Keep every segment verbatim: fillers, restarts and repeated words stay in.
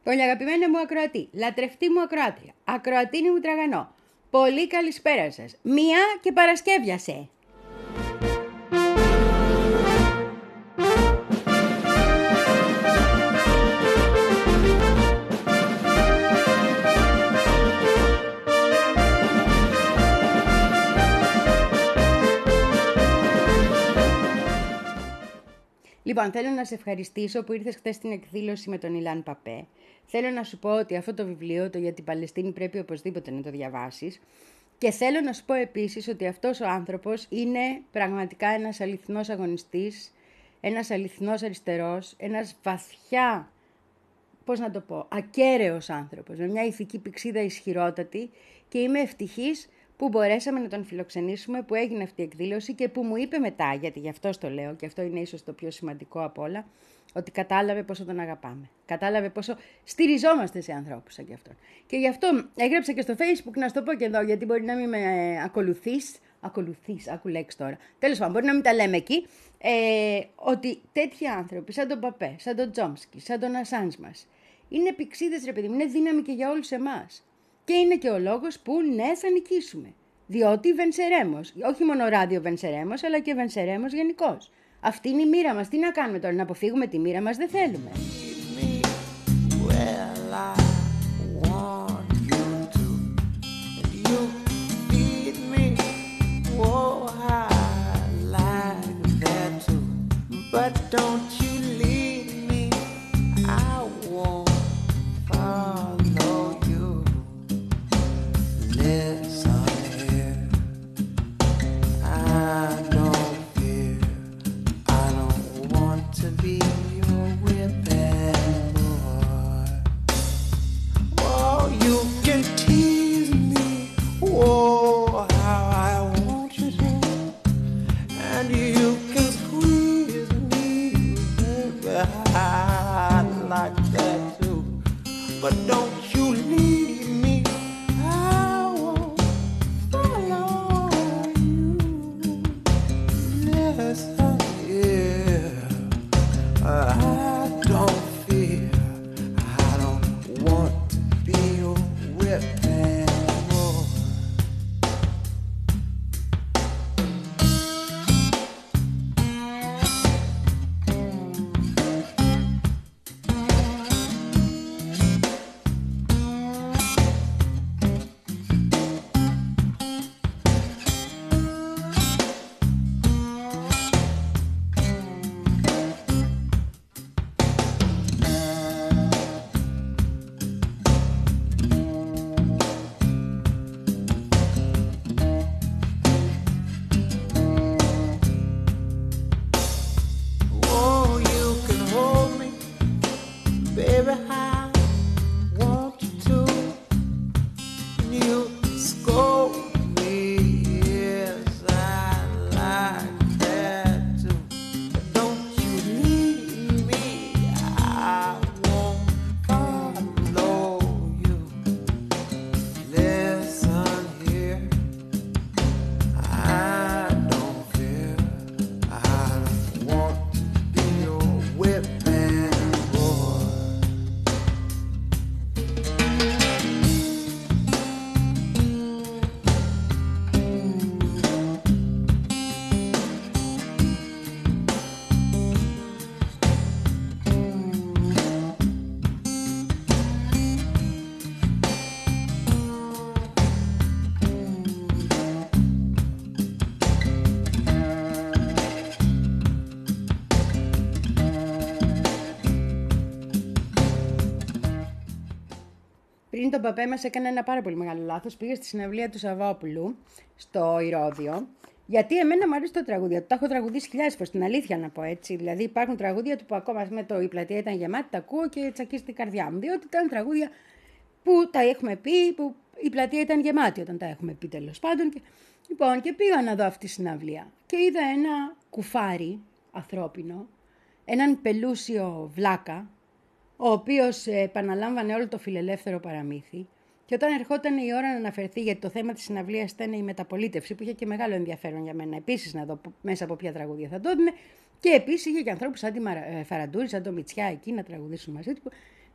Πολύ αγαπημένη μου ακροατή, λατρευτή μου ακροάτρια, ακροατίνη μου τραγανό. Πολύ καλησπέρα σας. Μία και Παρασκεύιασε. Λοιπόν, θέλω να σε ευχαριστήσω που ήρθες χθες στην εκδήλωση με τον Ιλάν Παπέ. Θέλω να σου πω ότι αυτό το βιβλίο, το για την Παλαιστίνη, πρέπει οπωσδήποτε να το διαβάσεις. Και θέλω να σου πω επίσης ότι αυτός ο άνθρωπος είναι πραγματικά ένας αληθινός αγωνιστής, ένας αληθινός αριστερός, ένας βαθιά, πώς να το πω, ακέραιος άνθρωπος, με μια ηθική πυξίδα ισχυρότατη, και είμαι ευτυχής που μπορέσαμε να τον φιλοξενήσουμε, που έγινε αυτή η εκδήλωση και που μου είπε μετά, γιατί γι' αυτό το λέω και αυτό είναι ίσως το πιο σημαντικό απ' όλα, ότι κατάλαβε πόσο τον αγαπάμε. Κατάλαβε πόσο στηριζόμαστε σε ανθρώπους σαν κι αυτόν. Και γι' αυτό έγραψα και στο Facebook, να σου το πω και εδώ, γιατί μπορεί να μην με ακολουθείς, ακολουθείς, άκου λέξη τώρα. Τέλος πάντων, μπορεί να μην τα λέμε εκεί, ε, ότι τέτοιοι άνθρωποι σαν τον Παπέ, σαν τον Τζόμσκι, σαν τον Ασάνζ μας, είναι πυξίδες, ρε παιδί μου, είναι δύναμη και για όλους εμάς. Και είναι και ο λόγος που ναι, θα νικήσουμε. Διότι βενσερέμος, όχι μόνο ράδιο βενσερέμος, αλλά και βενσερέμος γενικώς. Αυτή είναι η μοίρα μας. Τι να κάνουμε τώρα, να αποφύγουμε τη μοίρα μας? Δεν θέλουμε. Πριν τον Παπέ μας έκανε ένα πάρα πολύ μεγάλο λάθος. Πήγε στη συναυλία του Σαββόπουλου στο Ηρώδειο. Γιατί εμένα μου αρέσει το τραγούδια του. Τα έχω τραγουδήσει χιλιάδες φορές, την αλήθεια να πω έτσι. Δηλαδή υπάρχουν τραγούδια του που ακόμα με το «Η πλατεία ήταν γεμάτη», τα ακούω και τσακίζει την καρδιά μου. Διότι ήταν τραγούδια που τα έχουμε πει, που η πλατεία ήταν γεμάτη όταν τα έχουμε πει, τέλος πάντων. Και... Λοιπόν, και πήγα να δω αυτή τη συναυλία. Και είδα ένα κουφάρι ανθρώπινο, έναν πελούσιο βλάκα, ο οποίος επαναλάμβανε όλο το φιλελεύθερο παραμύθι. Και όταν ερχόταν η ώρα να αναφερθεί, γιατί το θέμα της συναυλίας ήταν η μεταπολίτευση, που είχε και μεγάλο ενδιαφέρον για μένα επίσης να δω μέσα από ποια τραγούδια θα το έδινε, και επίσης είχε και ανθρώπους σαν τη Φαραντούρη, σαν το Μητσιά εκεί να τραγουδήσουν μαζί του.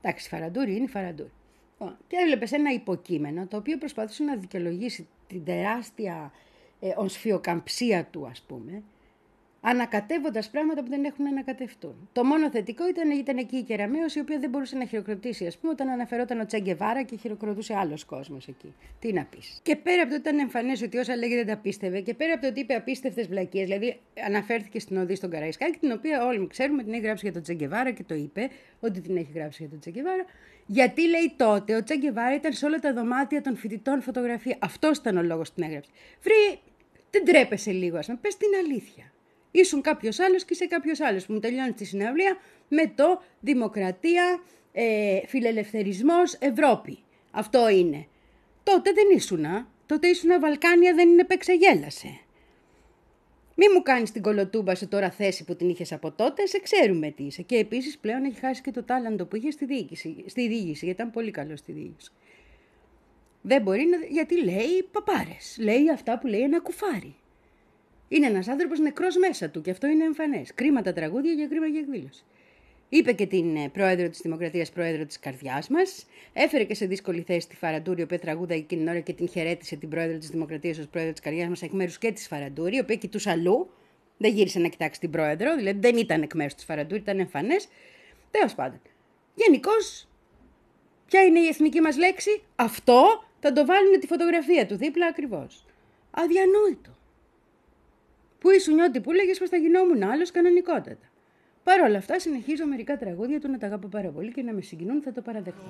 Εντάξει, φαραντούρη είναι φαραντούρη. Και έβλεπες ένα υποκείμενο το οποίο προσπαθούσε να δικαιολογήσει την τεράστια ε, οσφιοκαμψία του, ας πούμε, ανακατεύοντας πράγματα που δεν έχουν να ανακατευτούν. Το μόνο θετικό ήταν, ήταν εκεί η Κεραμέως, η οποία δεν μπορούσε να χειροκροτήσει, ας πούμε, όταν αναφερόταν ο Τσε Γκεβάρα και χειροκροτούσε άλλος κόσμος εκεί. Τι να πεις. Και πέρα από το ότι ήταν εμφανές ότι όσα λέγει δεν τα πίστευε, και πέρα από το ότι είπε απίστευτες βλακίες, δηλαδή αναφέρθηκε στην Οδή στον Καραϊσκάκη, την οποία όλοι ξέρουμε την έχει γράψει για τον Τσε Γκεβάρα και το είπε ότι την έχει γράψει για τον Τσε Γκεβάρα. Γιατί λέει τότε ο Τσε Γκεβάρα ήταν σε όλα τα δωμάτια των φοιτητών φωτογραφία. Αυτός ήταν ο λόγος που την έγραψε. Βρει, δεν τρέπεσαι λίγο, ας πούμε, πες την αλήθεια. Ήσουν κάποιος άλλος και είσαι κάποιος άλλος που μου τελειώνει τη συναυλία με το δημοκρατία, ε, φιλελευθερισμός, Ευρώπη. Αυτό είναι. Τότε δεν ήσουνα. Τότε ήσουνα Βαλκάνια, δεν είναι παίξε γέλασε. Μη μου κάνεις την κολοτούμπα σου τώρα θέση που την είχες από τότε, σε ξέρουμε τι είσαι. Και επίσης πλέον έχει χάσει και το τάλαντο που είχε στη διοίκηση, στη διοίκηση, γιατί ήταν πολύ καλό στη διοίκηση. Δεν μπορεί να, γιατί λέει παπάρες. Λέει αυτά που λέει ένα κουφάρι. Είναι ένας άνθρωπος νεκρός μέσα του και αυτό είναι εμφανές. Κρίμα τα τραγούδια για κρίμα για εκδήλωση. Είπε και την πρόεδρο της Δημοκρατίας, πρόεδρο της καρδιάς μας. Έφερε και σε δύσκολη θέση τη Φαραντούρη, η οποία τραγούδα εκείνη την ώρα και την χαιρέτησε την πρόεδρο της Δημοκρατίας ως πρόεδρο της καρδιάς μας εκ μέρους και της Φαραντούρη, η οποία κοιτούσε αλλού. Δεν γύρισε να κοιτάξει την πρόεδρο, δηλαδή δεν ήταν εκ μέρους της Φαραντούρη, ήταν εμφανές. Τέλος πάντων. Γενικώς, ποια είναι η εθνική μας λέξη? Αυτό θα το βάλουν τη φωτογραφία του δίπλα ακριβώς. Αδιανόητο. Που ήσουν ό,τι που λέγες πως θα γινόμουν άλλος κανονικότατα. Παρ' όλα αυτά συνεχίζω μερικά τραγούδια του να τα αγαπώ πάρα πολύ και να με συγκινούν, θα το παραδεχτώ.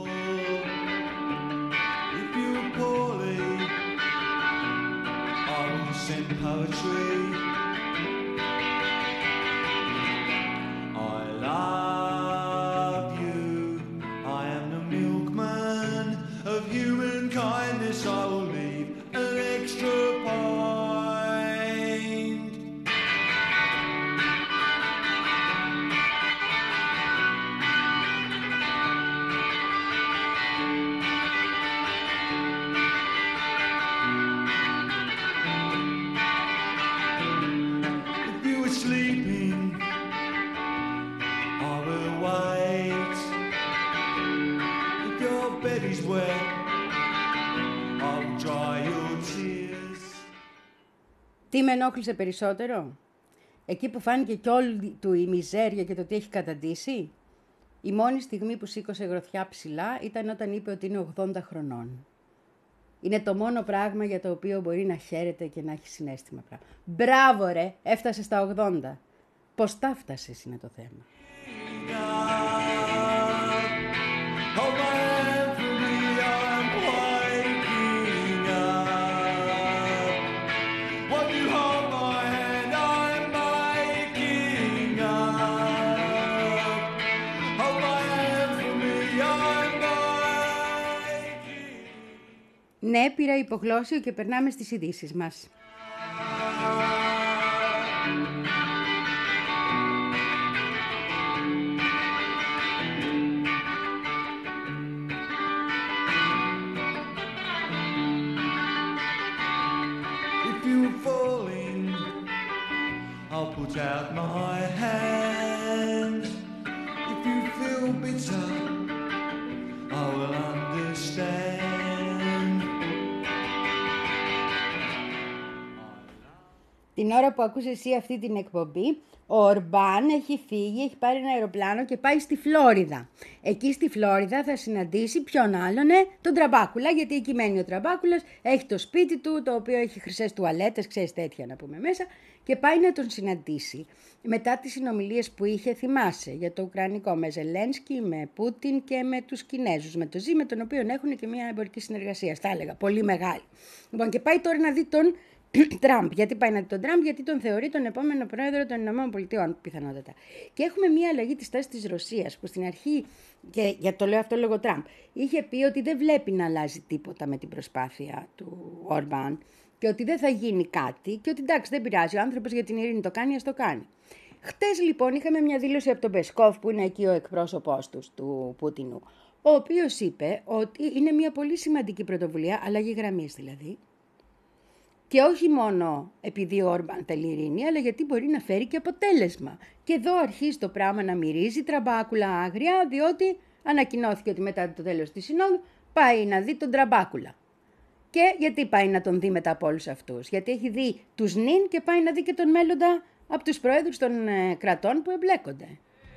Τι με ενόχλησε περισσότερο? Εκεί που φάνηκε κι όλη του η μιζέρια και το τι έχει καταντήσει. Η μόνη στιγμή που σήκωσε γροθιά ψηλά ήταν όταν είπε ότι είναι ογδόντα χρονών. Είναι το μόνο πράγμα για το οποίο μπορεί να χαίρεται και να έχει συναίσθημα. Μπράβο ρε, έφτασε στα ογδόντα. Πώς τα φτάσες είναι το θέμα. Ναι, πήρα υπογλώσσιο και περνάμε στις ειδήσεις μας. If you're falling, I'll put out my hand. If you feel bitter, I will understand. Την ώρα που ακούς εσύ αυτή την εκπομπή, ο Ορμπάν έχει φύγει, έχει πάρει ένα αεροπλάνο και πάει στη Φλόριδα. Εκεί στη Φλόριδα θα συναντήσει ποιον άλλον, ε, τον Τραμπάκουλα, γιατί εκεί μένει ο Τραμπάκουλας, έχει το σπίτι του, το οποίο έχει χρυσές τουαλέτες, ξέρεις τέτοια να πούμε μέσα, και πάει να τον συναντήσει. Μετά τις συνομιλίες που είχε, θυμάσαι, για το Ουκρανικό, με Ζελένσκι, με Πούτιν και με τους Κινέζους, με το Ζι, με τον οποίο έχουν και μια εμπορική συνεργασία, θα έλεγα, πολύ μεγάλη. Λοιπόν, και πάει τώρα να δει τον Τραμπ. Γιατί πάει να δει τον Τραμπ? Γιατί τον θεωρεί τον επόμενο πρόεδρο των ΗΠΑ, πιθανότατα. Και έχουμε μία αλλαγή της τάσης της Ρωσίας, που στην αρχή, και για το λέω αυτό λόγω Τραμπ, είχε πει ότι δεν βλέπει να αλλάζει τίποτα με την προσπάθεια του Ορμπάν και ότι δεν θα γίνει κάτι και ότι εντάξει, δεν πειράζει, ο άνθρωπος για την ειρήνη το κάνει, ας το κάνει. Χτες λοιπόν είχαμε μια δήλωση από τον Πεσκόφ, που είναι εκεί ο εκπρόσωπός του, του Πούτινου, ο οποίος είπε ότι είναι μια πολύ σημαντική πρωτοβουλία, αλλαγή γραμμής δηλαδή, Και όχι μόνο επειδή ο Όρμπαν θέλει ειρήνη, αλλά γιατί μπορεί να φέρει και αποτέλεσμα. Και εδώ αρχίζει το πράγμα να μυρίζει τραμπάκουλα άγρια, διότι ανακοινώθηκε ότι μετά το τέλος της συνόδου πάει να δει τον Τραμπάκουλα. Και γιατί πάει να τον δει μετά από όλους αυτούς? Γιατί έχει δει τους νυν και πάει να δει και τον μέλλοντα από τους προέδρους των ε, κρατών που εμπλέκονται.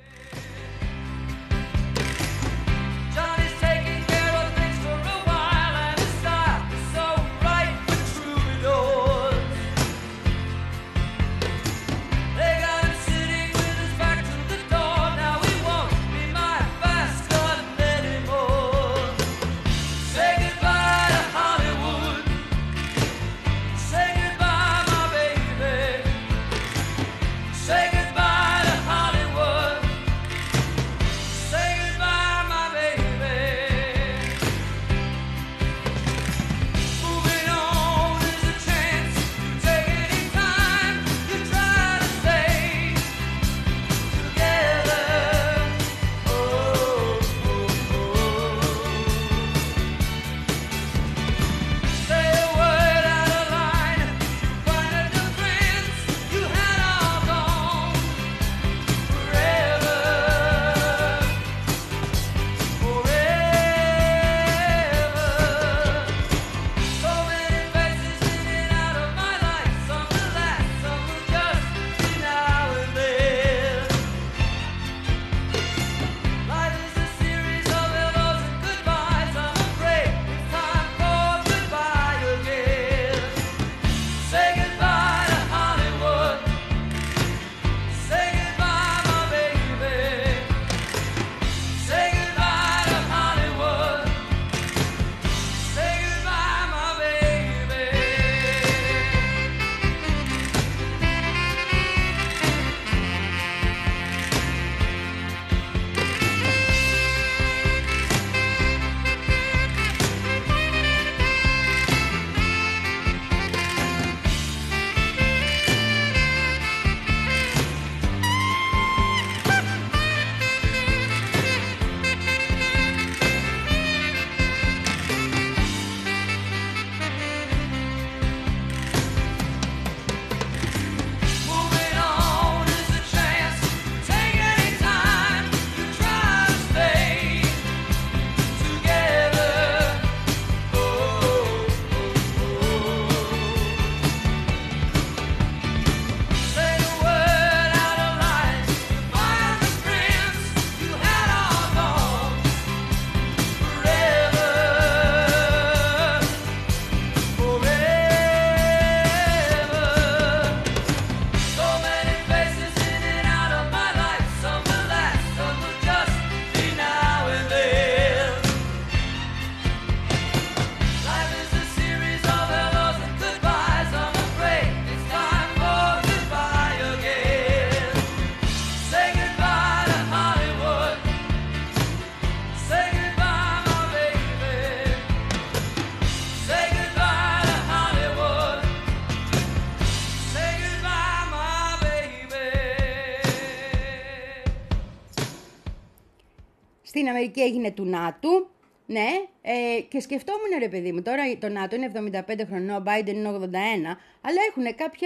Στην Αμερική έγινε του ΝΑΤΟ, ναι, ε, και σκεφτόμουν ρε παιδί μου, τώρα το ΝΑΤΟ είναι εβδομήντα πέντε χρονών, ο Biden είναι ογδόντα ένα, αλλά έχουν κάποια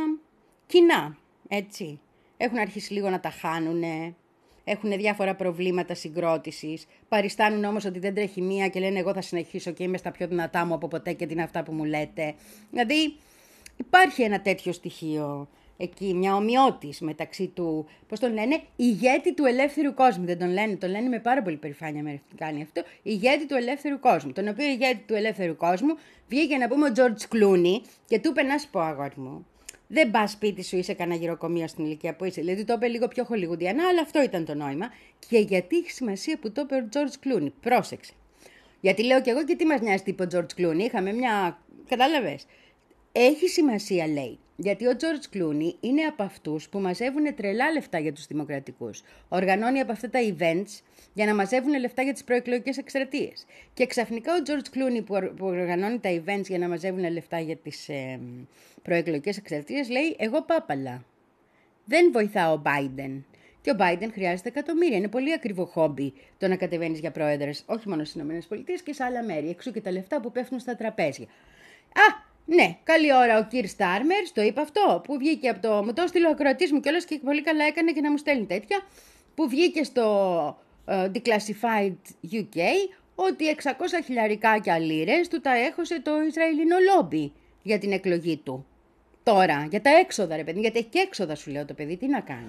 κοινά, έτσι. Έχουν αρχίσει λίγο να τα χάνουνε, έχουν διάφορα προβλήματα συγκρότησης, παριστάνουν όμως ότι δεν τρέχει μία και λένε εγώ θα συνεχίσω και είμαι στα πιο δυνατά μου από ποτέ και τι είναι αυτά που μου λέτε. Δηλαδή υπάρχει ένα τέτοιο στοιχείο εκεί, μια ομοιότης μεταξύ του, πώς τον λένε, ηγέτη του ελεύθερου κόσμου. Δεν τον λένε, τον λένε με πάρα πολύ περηφάνεια Αμερικάνοι αυτό, ηγέτη του ελεύθερου κόσμου. Τον οποίο ηγέτη του ελεύθερου κόσμου βγήκε να πούμε ο George Clooney και του είπε να σου πω αγόρι μου, δεν πας σπίτι σου, είσαι κανένα γυροκομείο στην ηλικία που είσαι. Δηλαδή το είπε λίγο πιο χολιγουντιανά, αλλά αυτό ήταν το νόημα. Και γιατί έχει σημασία που το είπε ο George Clooney. Πρόσεξε. Γιατί λέω κι εγώ και τι μας νοιάζει τι είπε ο George Clooney. Είχαμε μια. Κατάλαβες. Έχει σημασία, λέει. Γιατί ο George Clooney είναι από αυτούς που μαζεύουν τρελά λεφτά για τους δημοκρατικούς. Οργανώνει από αυτά τα events για να μαζεύουν λεφτά για τις προεκλογικές εκστρατείες. Και ξαφνικά ο George Clooney που οργανώνει τα events για να μαζεύουν λεφτά για τις ε, προεκλογικές εκστρατείες λέει εγώ πάπαλα. Δεν βοηθάω ο Biden. Και ο Biden χρειάζεται εκατομμύρια. Είναι πολύ ακριβό χόμπι το να κατεβαίνεις για πρόεδρες, όχι μόνο στις ΗΠΑ και σε άλλα μέρη. Εξού και τα λεφτά που πέφτουν στα τραπέζια. Α! Ναι, καλή ώρα ο Κιρ Στάρμερ, το είπε αυτό, που βγήκε από το... Μου το έστειλε ο ακροατής μου κιόλας και πολύ καλά έκανε και να μου στέλνει τέτοια, που βγήκε στο uh, Declassified γιου κέι ότι εξακόσια χιλιαρικάκια λίρες του τα έχωσε το Ισραηλινό λόμπι για την εκλογή του. Τώρα, για τα έξοδα ρε παιδί, γιατί έχει και έξοδα σου λέω το παιδί, τι να κάνω.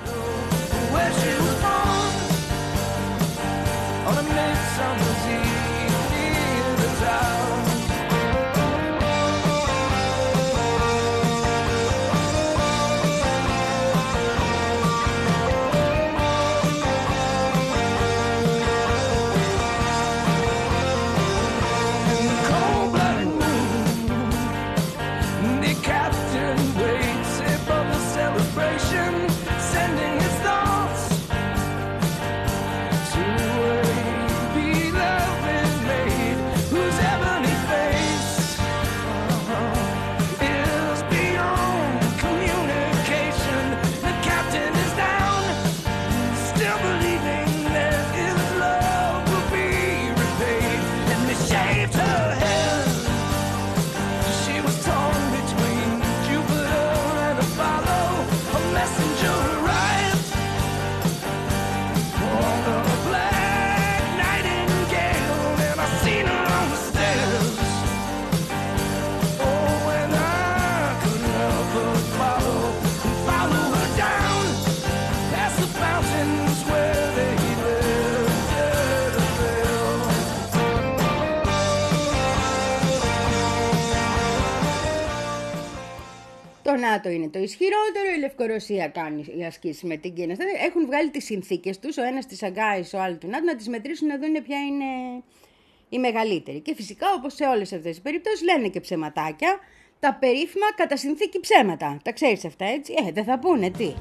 Το ΝΑΤΟ είναι το ισχυρότερο, η Λευκορωσία κάνει οι ασκήσεις με την Κίνα. Έχουν βγάλει τις συνθήκες τους, ο ένας της Αγκάης, ο άλλος του ΝΑΤΟ, να τις μετρήσουν να δουν ποια είναι η μεγαλύτερη. Και φυσικά, όπως σε όλες αυτές τις περιπτώσεις, λένε και ψεματάκια, τα περίφημα κατά συνθήκη ψέματα. Τα ξέρεις αυτά, έτσι? Ε, δεν θα πούνε, τι.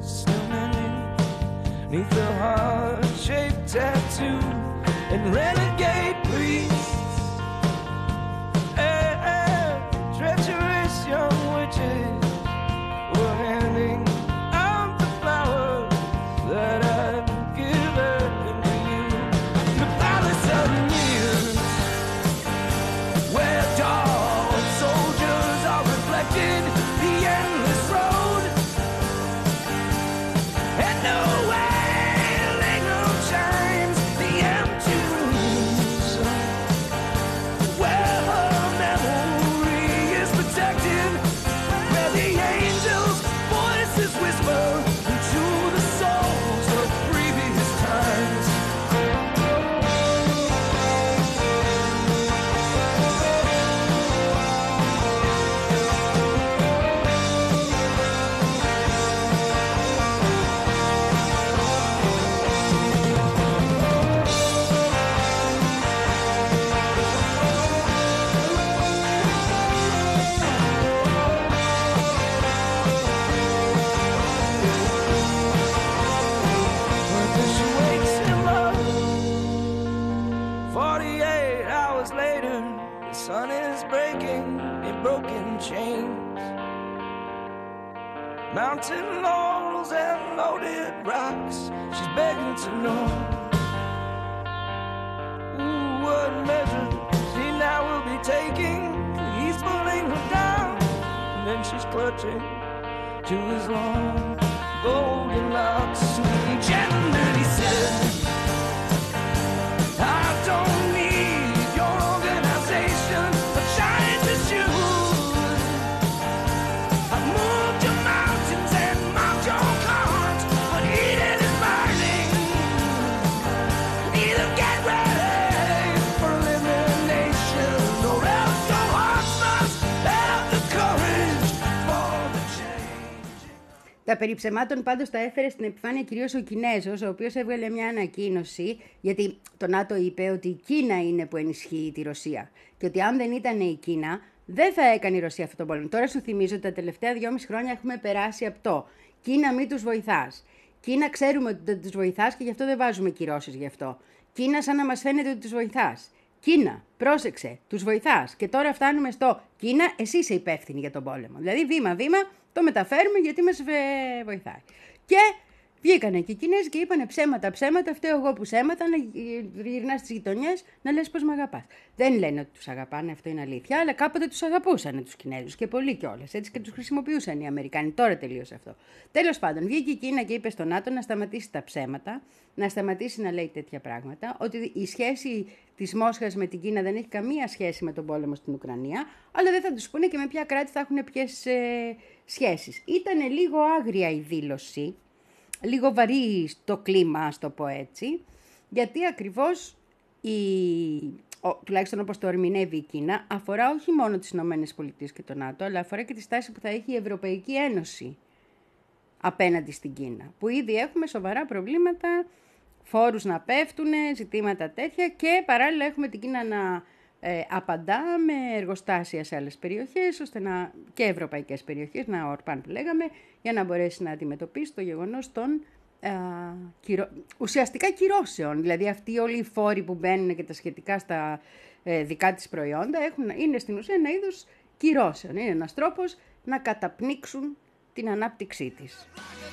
Mountain laurels and loaded rocks. She's begging to know ooh, what measure she now will be taking. He's pulling her down, and then she's clutching to his long golden locks. Gentlemen, he said, I don't need your organization of giant issues. I moved your mountains and mocked your cause, but Eden is burning. Either get ready for elimination, or else your hearts must have the courage for the change. Τα περί ψεμάτων πάντως τα έφερε στην επιφάνεια κυρίως ο Κινέζος, ο οποίος έβγαλε μια ανακοίνωση, γιατί το ΝΑΤΟ είπε ότι η Κίνα είναι που ενισχύει τη Ρωσία και ότι αν δεν ήταν η Κίνα δεν θα έκανε η Ρωσία αυτόν τον πόλεμο. Τώρα σου θυμίζω ότι τα τελευταία δυόμιση χρόνια έχουμε περάσει από το Κίνα μη τους βοηθάς. Κίνα ξέρουμε ότι δεν τους βοηθάς και γι' αυτό δεν βάζουμε κυρώσεις γι' αυτό. Κίνα σαν να μας φαίνεται ότι τους βοηθάς. Κίνα, πρόσεξε, τους βοηθάς. Και τώρα φτάνουμε στο Κίνα, εσύ είσαι υπεύθυνη για τον πόλεμο. Δηλαδή βήμα-βήμα το μεταφέρουμε γιατί μας βοηθάει. Και Βγήκανε και οι Κινέζοι και είπανε ψέματα, ψέματα, φταίω εγώ που σε έμαθα να γυρνάς στις γειτονιές να λες πως μ' αγαπάς. Δεν λένε ότι τους αγαπάνε, αυτό είναι αλήθεια, αλλά κάποτε τους αγαπούσαν τους Κινέζους και πολύ κιόλας. Έτσι και τους χρησιμοποιούσαν οι Αμερικάνοι. Τώρα τελείωσε αυτό. Τέλος πάντων, βγήκε η Κίνα και είπε στον ΝΑΤΟ να σταματήσει τα ψέματα, να σταματήσει να λέει τέτοια πράγματα, ότι η σχέση της Μόσχας με την Κίνα δεν έχει καμία σχέση με τον πόλεμο στην Ουκρανία, αλλά δεν θα τους πούνε και με ποια κράτη θα έχουν ποιες ε, σχέσεις. Ήτανε λίγο άγρια η δήλωση. Λίγο βαρύ στο κλίμα, ας το πω έτσι, γιατί ακριβώς, η, ο, τουλάχιστον όπως το ερμηνεύει η Κίνα, αφορά όχι μόνο τις Ηνωμένες Πολιτείες και το ΝΑΤΟ, αλλά αφορά και τη στάση που θα έχει η Ευρωπαϊκή Ένωση απέναντι στην Κίνα, που ήδη έχουμε σοβαρά προβλήματα, φόρους να πέφτουν, ζητήματα τέτοια και παράλληλα έχουμε την Κίνα να ε, απαντά με εργοστάσια σε άλλες περιοχές, ώστε να, και ευρωπαϊκές περιοχές, να ορπάν που λέγαμε, για να μπορέσει να αντιμετωπίσει το γεγονός των α, κυρο... ουσιαστικά κυρώσεων. Δηλαδή αυτοί όλοι οι φόροι που μπαίνουν και τα σχετικά στα ε, δικά της προϊόντα έχουν, είναι στην ουσία ένα είδος κυρώσεων. Είναι ένας τρόπος να καταπνίξουν την ανάπτυξή της.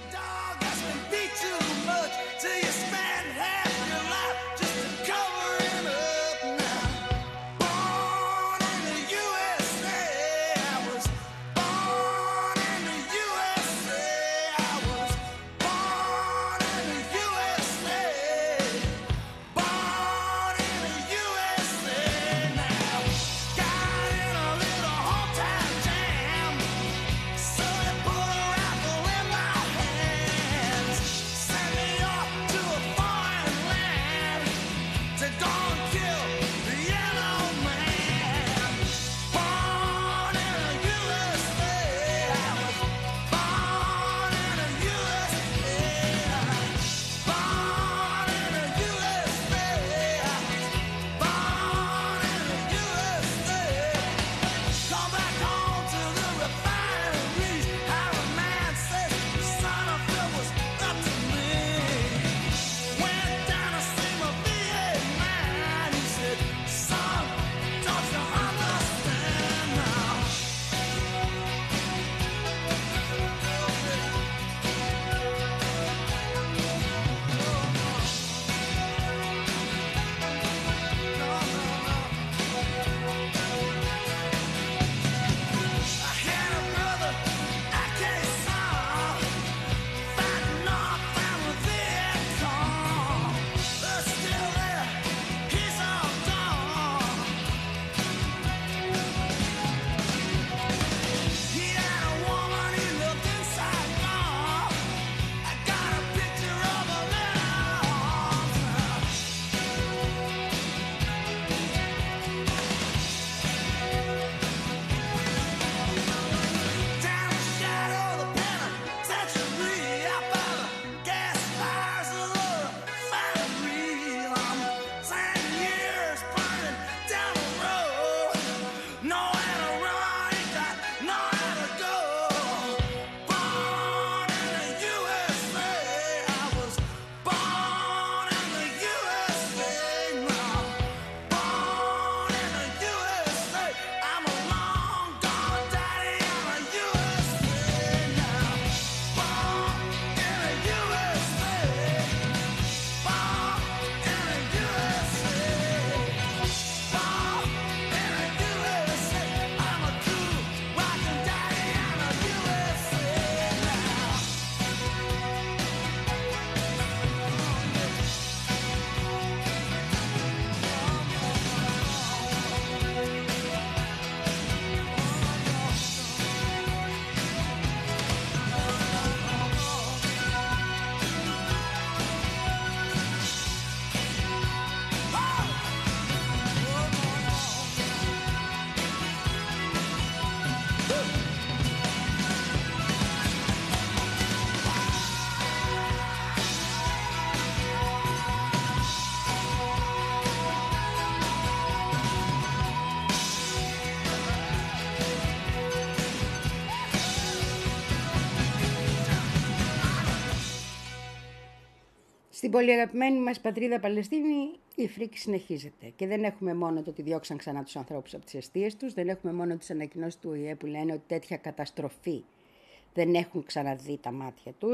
Στην πολύ αγαπημένη μας πατρίδα Παλαιστίνη η φρίκη συνεχίζεται και δεν έχουμε μόνο το ότι διώξαν ξανά τους ανθρώπους από τις εστίες τους, δεν έχουμε μόνο τις ανακοινώσεις του Ο Η Ε που λένε ότι τέτοια καταστροφή δεν έχουν ξαναδεί τα μάτια τους,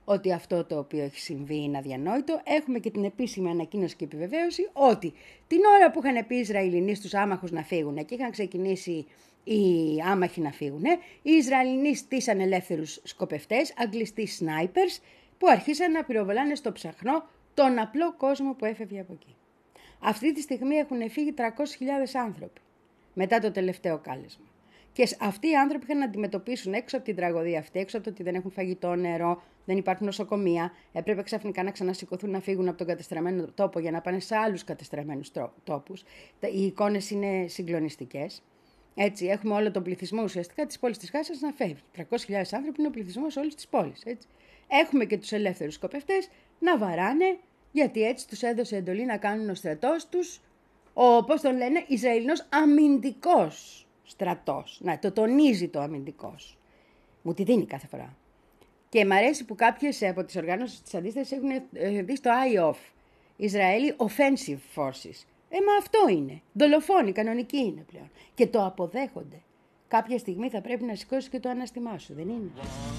ότι αυτό το οποίο έχει συμβεί είναι αδιανόητο. Έχουμε και την επίσημη ανακοίνωση και επιβεβαίωση ότι την ώρα που είχαν πει οι Ισραηλινοί στους άμαχους να φύγουν και είχαν ξεκινήσει οι άμαχοι να φύγουν, οι Ισραηλινοί στήσαν ελεύθερους σκοπευτές, αγγλιστοί snipers, που αρχίσαν να πυροβολάνε στο ψαχνό τον απλό κόσμο που έφευγε από εκεί. Αυτή τη στιγμή έχουν φύγει τριακόσιες χιλιάδες άνθρωποι μετά το τελευταίο κάλεσμα. Και αυτοί οι άνθρωποι είχαν να αντιμετωπίσουν έξω από την τραγωδία αυτή, έξω από το ότι δεν έχουν φαγητό, νερό, δεν υπάρχουν νοσοκομεία, έπρεπε ξαφνικά να ξανασηκωθούν να φύγουν από τον κατεστραμμένο τόπο για να πάνε σε άλλους κατεστραμμένους τόπους. Οι εικόνες είναι συγκλονιστικές. Έτσι, έχουμε όλο τον πληθυσμό ουσιαστικά της πόλης της Γάζας να φεύγει. τριακόσιες χιλιάδες άνθρωποι είναι ο πληθυσμός όλης της πόλης. Έτσι. Έχουμε και τους ελεύθερους σκοπευτές να βαράνε, γιατί έτσι τους έδωσε εντολή να κάνουν ο στρατός τους, ο, πώς τον λένε, Ισραηλινός αμυντικός στρατός. Να, το τονίζει το αμυντικός. Μου τη δίνει κάθε φορά. Και μ' αρέσει που κάποιες από τις οργανώσεις της αντίστασης έχουν δει στο άι ο εφ, Israeli Offensive Forces. Ε, μα αυτό είναι. Δολοφόνοι, κανονικοί είναι πλέον. Και το αποδέχονται. Κάποια στιγμή θα πρέπει να σηκώσεις και το ανάστημά σου, δεν είναι?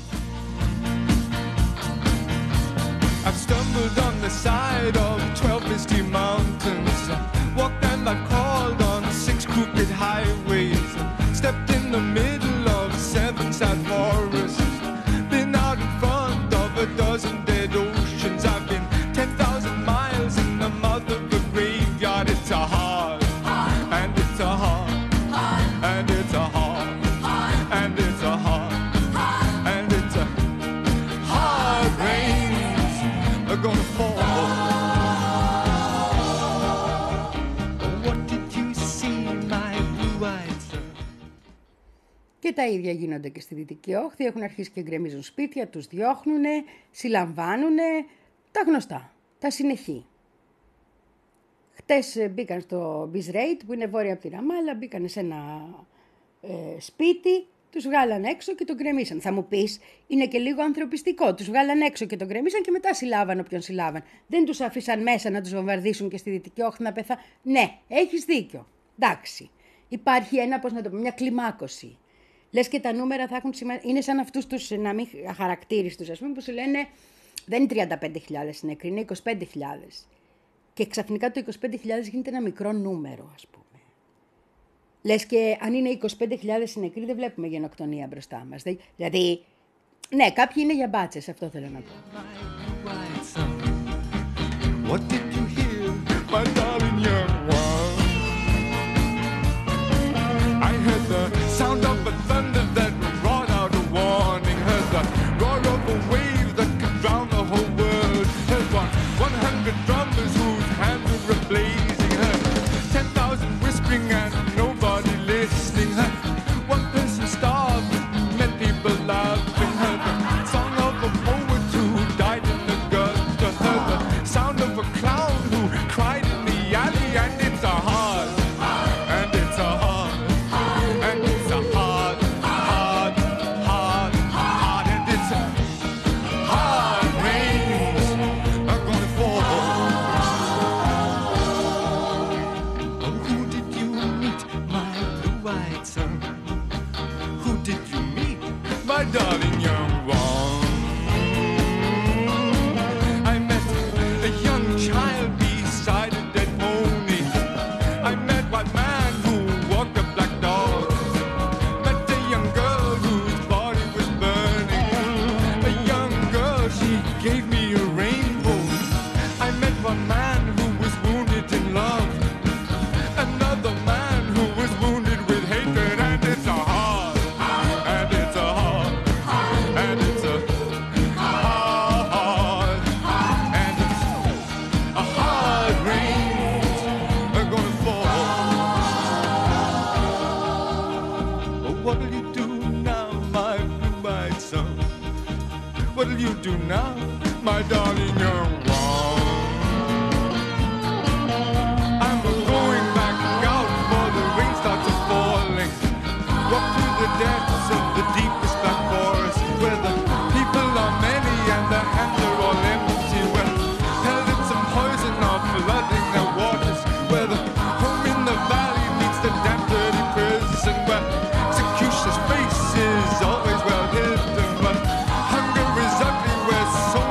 I've stumbled on the side of twelve misty mountains, walked and I called on six crooked highways, stepped in the middle of seven sad forests, been out in front of a dozen dead oceans, I've been ten thousand miles in the mouth of a graveyard. It's a hard, and it's a hard, and it's a hard, and it's a hard, and it's a hard rains are gonna fall. What did you see, my blue-eyed son? Και τα ίδια γίνονται και στη Δυτική Όχθη. Έχουν αρχίσει και γκρεμίζουν σπίτια, τους διώχνουνε, συλλαμβάνουνε, τα γνωστά, τα συνεχή. Χτες μπήκαν στο Μπιζρέιτ, που είναι βόρεια από τη Ραμάλα, μπήκαν σε ένα ε, σπίτι, τους βγάλαν έξω και τον γκρεμίσαν. Θα μου πεις, είναι και λίγο ανθρωπιστικό. Τους βγάλαν έξω και τον γκρεμίσαν και μετά συλλάβαν όποιον συλλάβαν. Δεν τους αφήσαν μέσα να τους βομβαρδίσουν και στη Δυτική Όχθη να πεθά. Ναι, έχεις δίκιο. Εντάξει. Υπάρχει ένα, πώς να το πω, μια κλιμάκωση. Λες και τα νούμερα θα έχουν σημασία. Είναι σαν αυτούς τους, να μην αχαρακτήριστους, ας πούμε, που σου λένε δεν είναι τριάντα πέντε χιλιάδες νεκροί, είναι είκοσι πέντε χιλιάδες. Και ξαφνικά το είκοσι πέντε χιλιάδες γίνεται ένα μικρό νούμερο, ας πούμε. Λες και αν είναι είκοσι πέντε χιλιάδες νεκροί, δεν βλέπουμε γενοκτονία μπροστά μας. Δηλαδή, ναι, κάποιοι είναι για μπάτσες, αυτό θέλω να πω. What did you hear, my darling young one? I heard the sound of a thunder that brought out a warning. Heard the roar of a wave that could drown the whole world. Heard one, one hundred drummers whose hands were blazing. Heard ten thousand whispering and nobody listening. Heard one person starved, many people laughing. Heard the song of a poet who died in the gutter. Heard the sound of a clown who cried in the alley. And it's a hard, and it's a hard, and it's a hard, hard, hard, hard, and it's a hard rains are gonna fall. Oh, who did you meet, my blue-eyed son? Who did you meet, my darling young one? I met a young child beside a dead pony. I met one man who walked a black dog. Met a young girl whose body was burning. A young girl, she gave me a rainbow. I met one man who was wounded in love. Another man who was wounded with hatred. And it's a hard, and it's a hard, and it's a hard, and it's a hard rains are gonna fall. Oh, what'll you do now, my blue-eyed son? What'll you do now, my darling young one? I'm going back out for the rain starts falling. Walk through the depths of the deepest black forest, where the people are many and the hands are all empty, where pellets of poison are flooding their waters, where the home in the valley meets the damp dirty prison, where executioner's face is always well hidden, but hunger is ugly, where so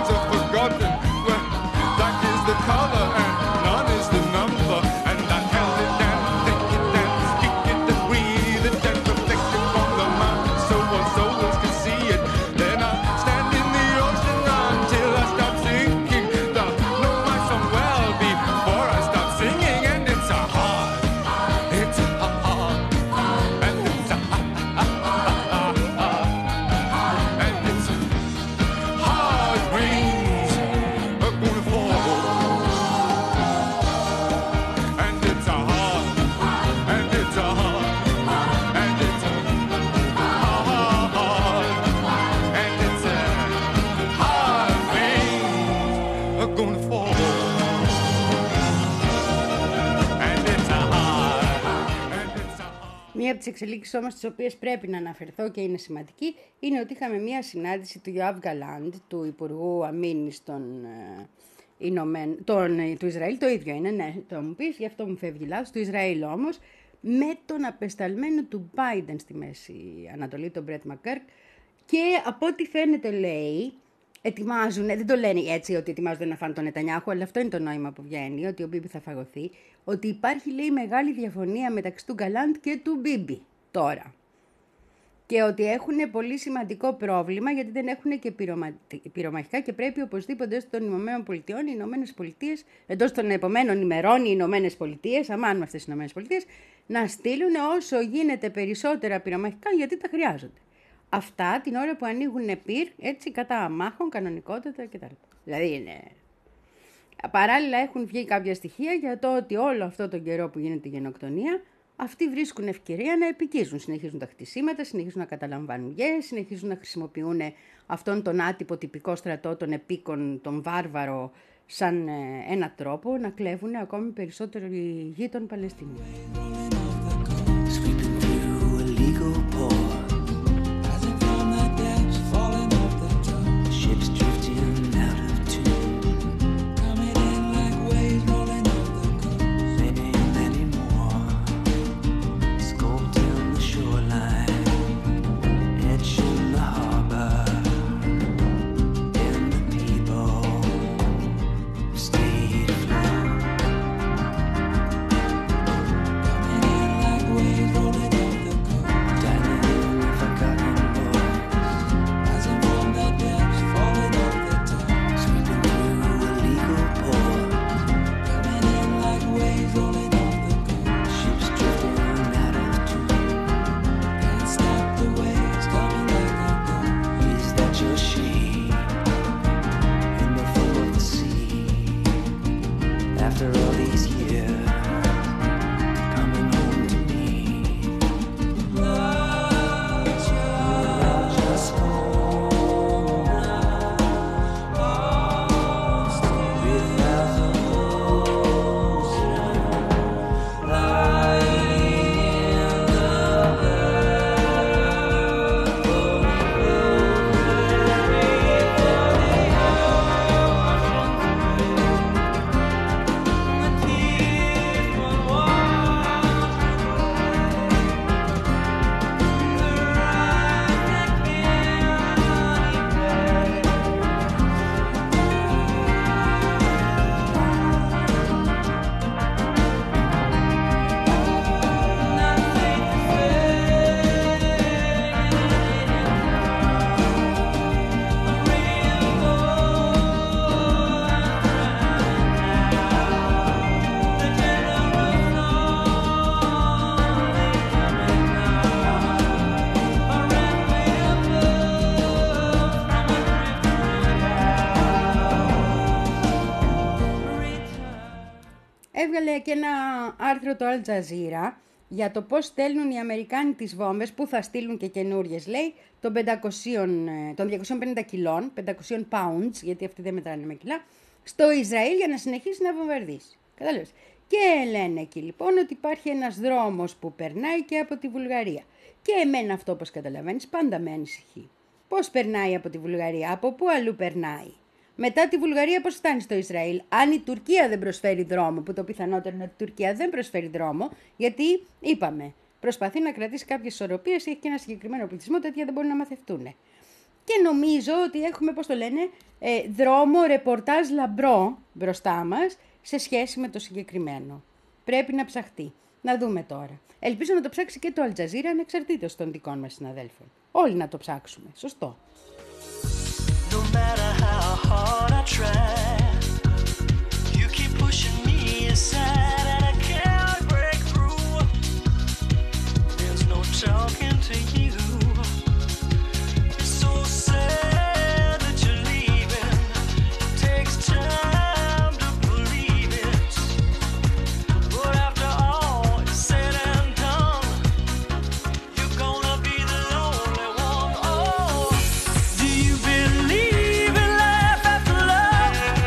Μία από τις εξελίξεις όμως τις οποίες πρέπει να αναφερθώ και είναι σημαντική είναι ότι είχαμε μία συνάντηση του Ιωάβ Γκαλάντ, του Υπουργού Αμήνης των, ε, Ηνωμέν, των, ε, του Ισραήλ, το ίδιο είναι, ναι, το μου πεις, γι' αυτό μου φεύγει λάθος, του Ισραήλ όμως, με τον απεσταλμένο του Biden στη Μέση Ανατολή, τον Μπρέτ Μακκέρκ, και από ό,τι φαίνεται λέει, ετοιμάζουν, δεν το λένε έτσι ότι ετοιμάζονται να φάνε τον Νετανιάχου, αλλά αυτό είναι το νόημα που βγαίνει, ότι ο Μπίμπι θα φαγωθεί, ότι υπάρχει λέει μεγάλη διαφωνία μεταξύ του Γκαλάντ και του Μπίμπι τώρα. Και ότι έχουν πολύ σημαντικό πρόβλημα γιατί δεν έχουν και πυρομαχικά και πρέπει οπωσδήποτε των Ηνωμένων Πολιτειών, οι Ηνωμένες Πολιτείες, εντός των επομένων ημερών οι Ηνωμένες Πολιτείες, αμάν με αυτές τις Ηνωμένες Πολιτείες, να στείλουν όσο γίνεται περισσότερα πυρομαχικά γιατί τα χρειάζονται. Αυτά την ώρα που ανοίγουν πυρ, έτσι κατά αμάχων, κανονικότατα κτλ. Δηλαδή είναι... Παράλληλα έχουν βγει κάποια στοιχεία για το ότι όλο αυτό τον καιρό που γίνεται η γενοκτονία, αυτοί βρίσκουν ευκαιρία να επικίζουν. Συνεχίζουν τα χτισήματα, συνεχίζουν να καταλαμβάνουν γέες, συνεχίζουν να χρησιμοποιούν αυτόν τον άτυπο τυπικό στρατό των επίκων, τον βάρβαρο, σαν ένα τρόπο να κλέβουν ακόμη περισσότερο οι γη των Παλαιστινίων. Έβγαλε και ένα άρθρο το Al Jazeera για το πώς στέλνουν οι Αμερικάνοι τις βόμβες, που θα στείλουν και καινούριες λέει, των, πεντακόσιων, των διακοσίων πενήντα κιλών, πεντακόσια pounds, γιατί αυτοί δεν μετράνε με κιλά, στο Ισραήλ για να συνεχίσει να βομβαρδίσει. Κατάλαβες. Και λένε εκεί λοιπόν ότι υπάρχει ένας δρόμος που περνάει και από τη Βουλγαρία. Και εμένα αυτό, όπως καταλαβαίνεις, πάντα με ανησυχεί. Πώς περνάει από τη Βουλγαρία, από πού αλλού περνάει. Μετά τη Βουλγαρία πώς φτάνει στο Ισραήλ. Αν η Τουρκία δεν προσφέρει δρόμο, που το πιθανότερο είναι ότι η Τουρκία δεν προσφέρει δρόμο, γιατί είπαμε, προσπαθεί να κρατήσει κάποιες ισορροπίες, έχει και ένα συγκεκριμένο πληθυσμό, τέτοια δεν μπορούν να μαθευτούν. Και νομίζω ότι έχουμε, πώς το λένε, ε, δρόμο, ρεπορτάζ λαμπρό μπροστά μας σε σχέση με το συγκεκριμένο. Πρέπει να ψαχτεί. Να δούμε τώρα. Ελπίζω να το ψάξει και το Al Jazeera ανεξαρτήτως των δικών μας συναδέλφων. Όλοι να το ψάξουμε. Σωστό. No matter how hard I try, you keep pushing me aside and I can't break through. There's no talking to you. It's so sad that you're leaving. It takes time to believe it. But after all is said and done, you're gonna be the lonely one. Oh, do you believe in life after love?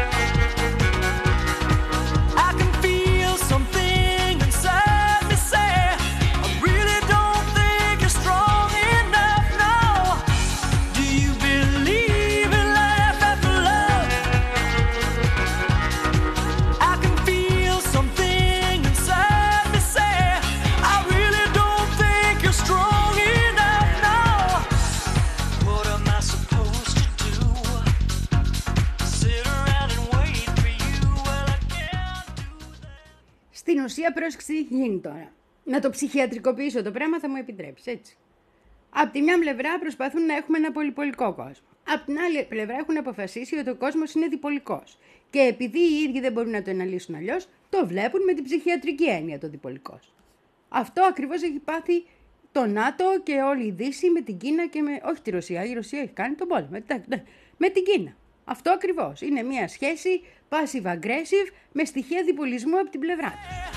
Στην ουσία, πρόσεξε τι έχει γίνει τώρα. Να το ψυχιατρικοποιήσω το πράγμα, θα μου επιτρέψεις, έτσι. Απ' τη μια πλευρά προσπαθούν να έχουμε ένα πολυπολικό κόσμο. Απ' την άλλη πλευρά έχουν αποφασίσει ότι ο κόσμος είναι διπολικός. Και επειδή οι ίδιοι δεν μπορούν να το αναλύσουν αλλιώς, το βλέπουν με την ψυχιατρική έννοια το διπολικός. Αυτό ακριβώς έχει πάθει το ΝΑΤΟ και όλη η Δύση με την Κίνα και με. Όχι τη Ρωσία, η Ρωσία έχει κάνει τον πόλεμο. Με την Κίνα. Αυτό ακριβώς. Είναι μια σχέση passive-aggressive με στοιχεία διπολισμού από την πλευρά του.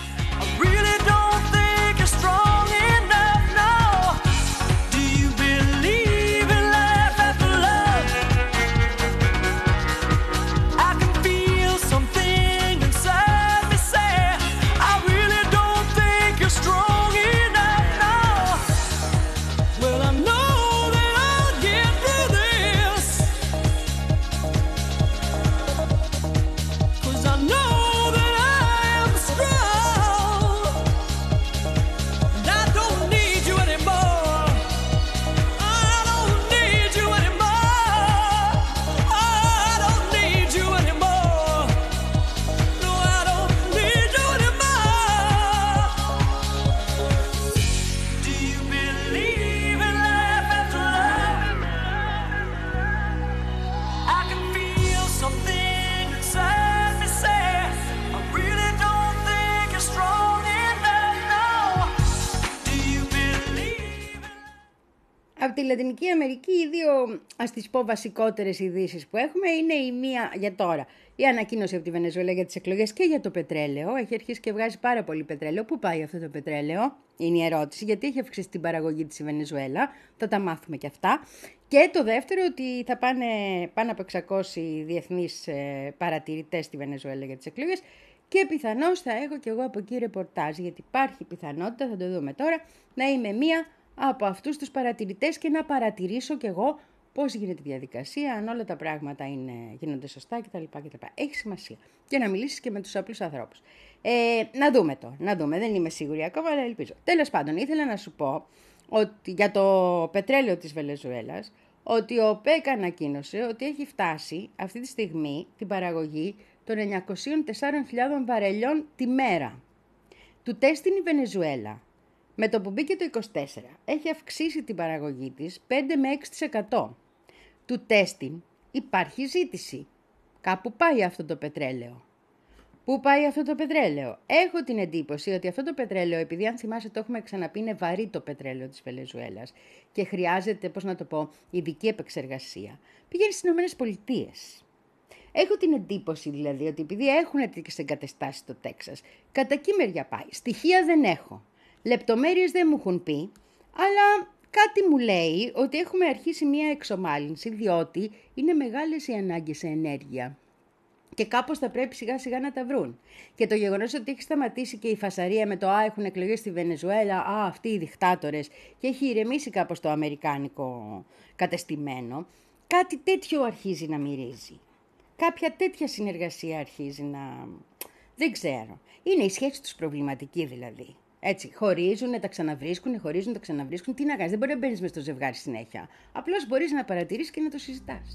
Από τη Λατινική Αμερική οι δύο, ας τις πω, βασικότερες ειδήσεις που έχουμε είναι η μία για τώρα. Η ανακοίνωση από τη Βενεζουέλα για τις εκλογές και για το πετρέλαιο. Έχει αρχίσει και βγάζει πάρα πολύ πετρέλαιο. Πού πάει αυτό το πετρέλαιο, είναι η ερώτηση, γιατί έχει αυξήσει την παραγωγή της η Βενεζουέλα. Θα τα μάθουμε και αυτά. Και το δεύτερο, ότι θα πάνε πάνω από εξακόσιοι διεθνείς παρατηρητές στη Βενεζουέλα για τις εκλογές. Και πιθανώς θα έχω κι εγώ από εκεί ρεπορτάζ, γιατί υπάρχει πιθανότητα, θα το δούμε τώρα, να είμαι μία από αυτούς τους παρατηρητές και να παρατηρήσω κι εγώ πώς γίνεται η διαδικασία, αν όλα τα πράγματα είναι, γίνονται σωστά κτλ. κτλ. Έχει σημασία. Και να μιλήσεις και με τους απλούς ανθρώπους. Ε, να δούμε το, να δούμε. Δεν είμαι σίγουρη ακόμα, αλλά ελπίζω. Τέλος πάντων, ήθελα να σου πω ότι για το πετρέλαιο της Βενεζουέλας, ότι ο ΟΠΕΚ ανακοίνωσε ότι έχει φτάσει αυτή τη στιγμή την παραγωγή των εννιακόσιες τέσσερις χιλιάδες βαρελιών τη μέρα. Του τεστ η Βενεζουέλα, με το που μπήκε το είκοσι τέσσερα, έχει αυξήσει την παραγωγή της πέντε με έξι τοις εκατό. Του τέστην υπάρχει ζήτηση. Κάπου πάει αυτό το πετρέλαιο. Πού πάει αυτό το πετρέλαιο? Έχω την εντύπωση ότι αυτό το πετρέλαιο, επειδή αν θυμάσαι το έχουμε ξαναπεί, είναι βαρύ το πετρέλαιο της Βενεζουέλας και χρειάζεται, πώς να το πω, ειδική επεξεργασία. Πηγαίνει στις Ηνωμένες Πολιτείες. Έχω την εντύπωση δηλαδή ότι επειδή έχουν τέτοιες εγκατεστάσεις στο Τέξας, κατά εκεί μεριά πάει. Στοιχεία δεν έχω. Λεπτομέρειες δεν μου έχουν πει, αλλά κάτι μου λέει ότι έχουμε αρχίσει μία εξομάλυνση, διότι είναι μεγάλες οι ανάγκες σε ενέργεια. Και κάπως θα πρέπει σιγά σιγά να τα βρουν. Και το γεγονός ότι έχει σταματήσει και η φασαρία με το «Α, έχουν εκλογές στη Βενεζουέλα, α, αυτοί οι δικτάτορες», και έχει ηρεμήσει κάπως το αμερικάνικο κατεστημένο, κάτι τέτοιο αρχίζει να μυρίζει. Κάποια τέτοια συνεργασία αρχίζει να... Δεν ξέρω. Είναι η σχέση τους προβληματική δηλαδή. Έτσι, χωρίζουν, τα ξαναβρίσκουν, χωρίζουν, τα ξαναβρίσκουν. Τι να κάνεις, δεν μπορεί να μπαίνεις μες στο ζευγάρι συνέχεια. Απλώς μπορείς να παρατηρήσεις και να το συζητάς.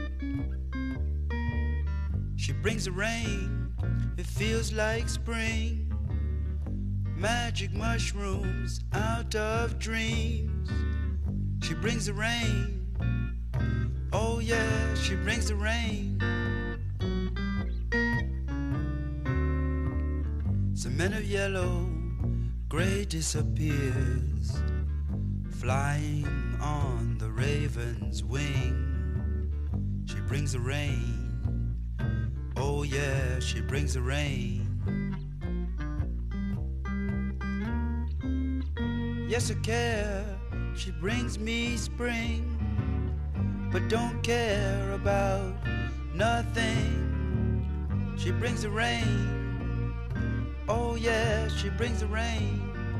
She brings the rain, it feels like spring. Magic mushrooms out of dreams. She brings the rain, oh yeah, she brings the rain. Some men of yellow, gray disappears, flying on the raven's wing. She brings the rain, oh yeah, she brings the rain. Yes, I care, she brings me spring, but don't care about nothing. She brings the rain, oh yeah, she brings the rain.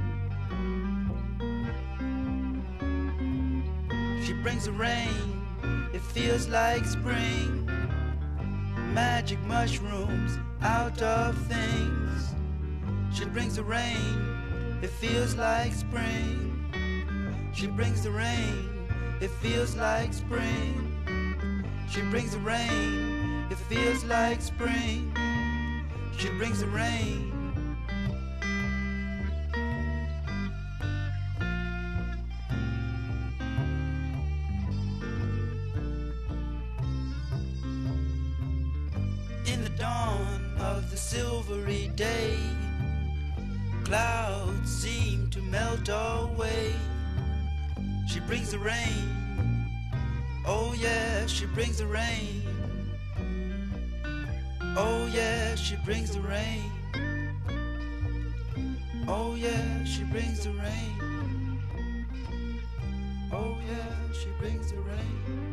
She brings the rain, it feels like spring. Magic mushrooms out of things. She brings the rain, it feels like spring. She brings the rain, it feels like spring. She brings the rain, it feels like spring. She brings the rain, silvery day. Clouds seem to melt away. She brings the rain. Oh yeah, she brings the rain. Oh yeah, she brings the rain. Oh yeah, she brings the rain. Oh yeah, she brings the rain.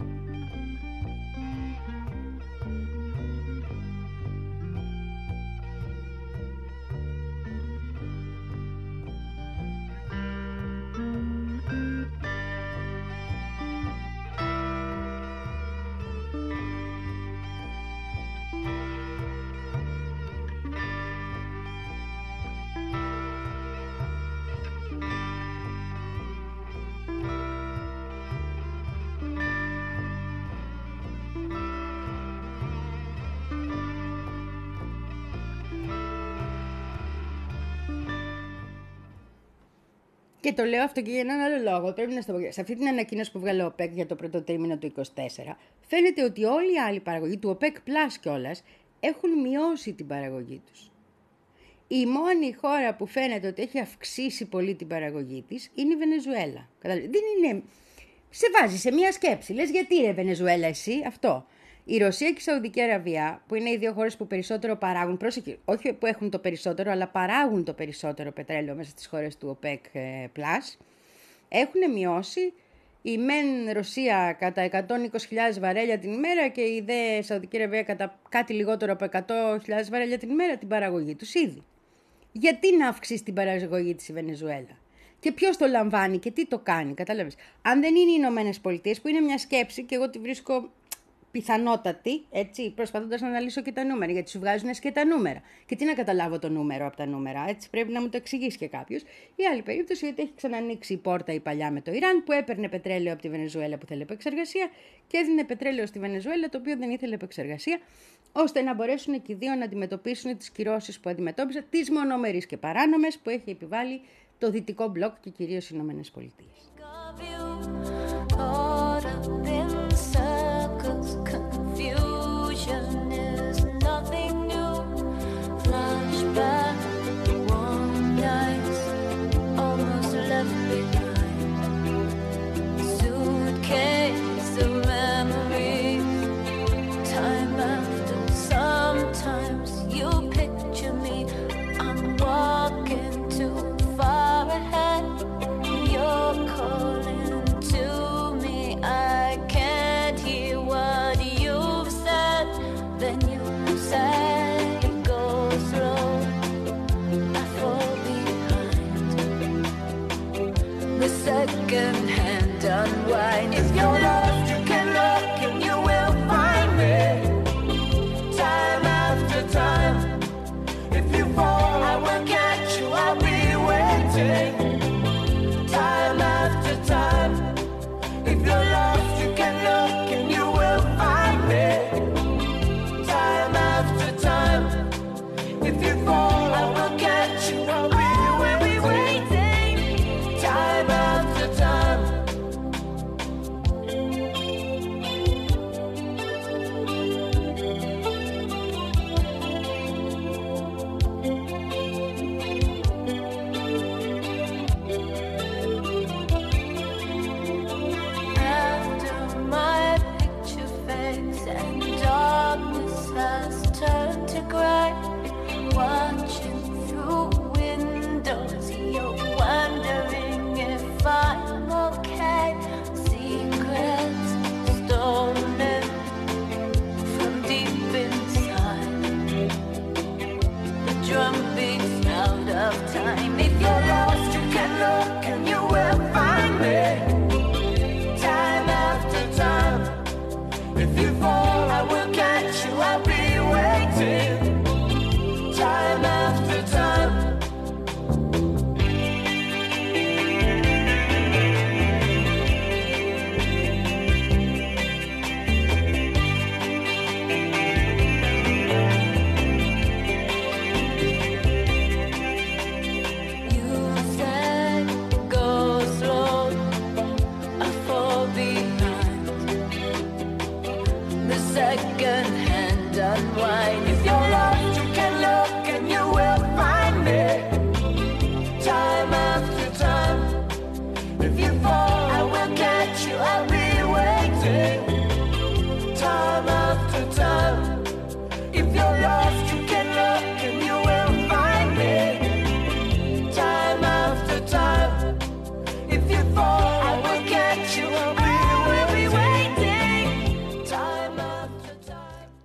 Και το λέω αυτό και για έναν άλλο λόγο. Πρέπει να στο πω. Σε αυτή την ανακοίνωση που βγάλε ο ΟΠΕΚ για το πρώτο τρίμηνο του είκοσι τέσσερα, φαίνεται ότι όλοι οι άλλοι παραγωγοί, του ΟΠΕΚ Plus κιόλας, έχουν μειώσει την παραγωγή τους. Η μόνη χώρα που φαίνεται ότι έχει αυξήσει πολύ την παραγωγή της είναι η Βενεζουέλα. Δεν είναι... Σε βάζει σε μία σκέψη. Λες γιατί ρε Βενεζουέλα εσύ αυτό. Η Ρωσία και η Σαουδική Αραβία, που είναι οι δύο χώρες που περισσότερο παράγουν, πρόσεχε, όχι που έχουν το περισσότερο, αλλά παράγουν το περισσότερο πετρέλαιο μέσα στις χώρες του ΟΠΕΚ Plus, έχουν μειώσει η μεν Ρωσία κατά εκατόν είκοσι χιλιάδες βαρέλια την ημέρα και η δε Σαουδική Αραβία κατά κάτι λιγότερο από εκατό χιλιάδες βαρέλια την ημέρα την παραγωγή τους ήδη. Γιατί να αυξήσει την παραγωγή της η Βενεζουέλα? Και ποιος το λαμβάνει και τι το κάνει, κατάλαβες? Αν δεν είναι οι Ηνωμένες Πολιτείες, που είναι μια σκέψη και εγώ τη βρίσκω πιθανότατη, έτσι, προσπαθώντας να αναλύσω και τα νούμερα, γιατί σου βγάζουν και τα νούμερα. Και τι να καταλάβω το νούμερο από τα νούμερα, έτσι, πρέπει να μου το εξηγήσει και κάποιος. Η άλλη περίπτωση, ότι έχει ξανανοίξει η πόρτα η παλιά με το Ιράν, που έπαιρνε πετρέλαιο από τη Βενεζουέλα που θέλει επεξεργασία και έδινε πετρέλαιο στη Βενεζουέλα το οποίο δεν ήθελε επεξεργασία, ώστε να μπορέσουν και οι δύο να αντιμετωπίσουν τις κυρώσεις που αντιμετώπισαν, τις μονομερείς και παράνομες που έχει επιβάλει το δυτικό μπλοκ και κυρίως οι Ηνωμένες Πολιτείες. Confusion is nothing new. Flashback, warm nights, almost left behind. Suitcase of memories, time after. Sometimes you picture me, I'm walking too far ahead. You're calling to me, I can't hear what you've said. Then you say it goes slow, I fall behind. The second hand unwind. If you're lost, you can look and you will find me. Time after time. If you fall, I will catch you, I'll be waiting. Time after time. If you're lost, you can look and you will find me. Time after time. If you fall, I will catch you, I'll be, will be waiting. Time after time. After my picture fades and darkness has turned to gray, watching through windows, you're wondering if I'm okay. Secrets stolen from deep inside. The drum beats out of time. If you're lost, you can look and you will find me. Time after time. If you fall, I will catch you, I'll be waiting. Time after time.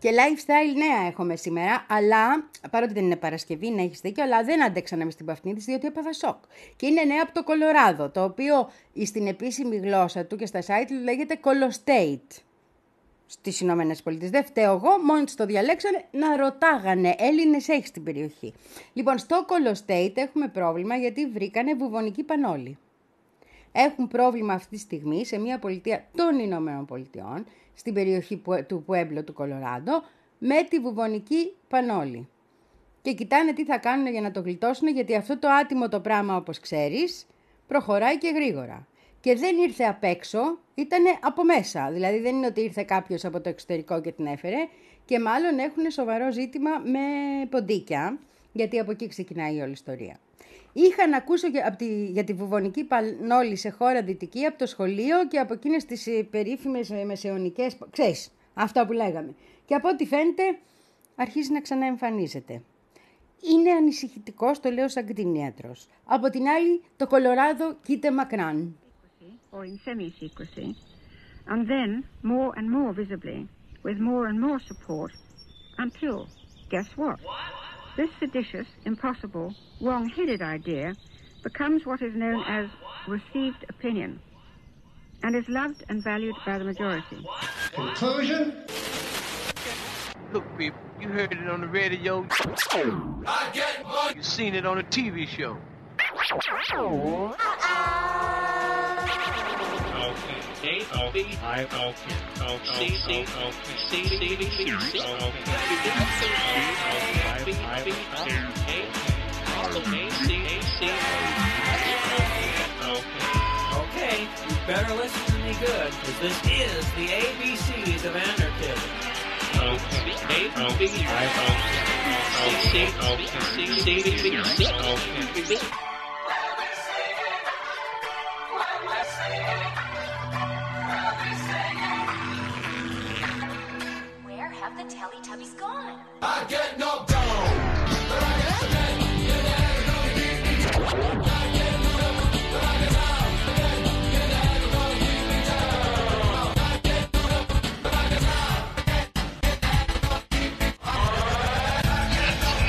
Και lifestyle νέα έχουμε σήμερα, αλλά παρότι δεν είναι Παρασκευή, να έχεις δίκιο, αλλά δεν άντεξα να είμαι στην Παφνίδης διότι έπαθα σοκ. Και είναι νέα από το Κολοράδο, το οποίο στην επίσημη γλώσσα του και στα site του λέγεται Colostate στις Ηνωμένες Πολιτείες. Δεν φταίω εγώ, μόνοι τους το διαλέξανε να ρωτάγανε Έλληνες έχει στην περιοχή. Λοιπόν, στο Colostate έχουμε πρόβλημα γιατί βρήκανε βουβονική πανόλη. Έχουν πρόβλημα αυτή τη στιγμή σε μια πολιτεία των Ηνωμένων Πολιτειών, στην περιοχή του Πουέμπλο του Κολοράντο, με τη βουβονική πανόλη. Και κοιτάνε τι θα κάνουν για να το γλιτώσουν, γιατί αυτό το άτιμο το πράγμα, όπως ξέρεις, προχωράει και γρήγορα. Και δεν ήρθε απ' έξω, ήταν από μέσα. Δηλαδή δεν είναι ότι ήρθε κάποιος από το εξωτερικό και την έφερε, και μάλλον έχουν σοβαρό ζήτημα με ποντίκια, γιατί από εκεί ξεκινάει η όλη ιστορία. Είχα να ακούσω για, τη, για τη βουβονική πανόλη σε χώρα δυτική από το σχολείο και από εκείνες τις περίφημες μεσαιωνικές, ξέρεις, αυτά που λέγαμε. Και από ό,τι φαίνεται αρχίζει να ξαναεμφανίζεται. Είναι ανησυχητικό, το λέω σαν κτηνίατρος. Από την άλλη, το Κολοράδο κοίται μακράν. Or in semi-secrecy, and then more and more visibly, with more and more support, until, guess what? This seditious, impossible, wrong-headed idea becomes what is known as received opinion, and is loved and valued by the majority. Conclusion? Look, people, you heard it on the radio. I get money. You seen it on a T V show. Okay, you better listen to me good, because this is the A B Cs of anarchism. Where have the Teletubbies gone? I get knocked down, but I get again. You're never gonna keep me down. I get knocked down, but I get down again. You're never gonna keep me down. I get knocked down, but I get down again. You're never gonna keep me down. I get knocked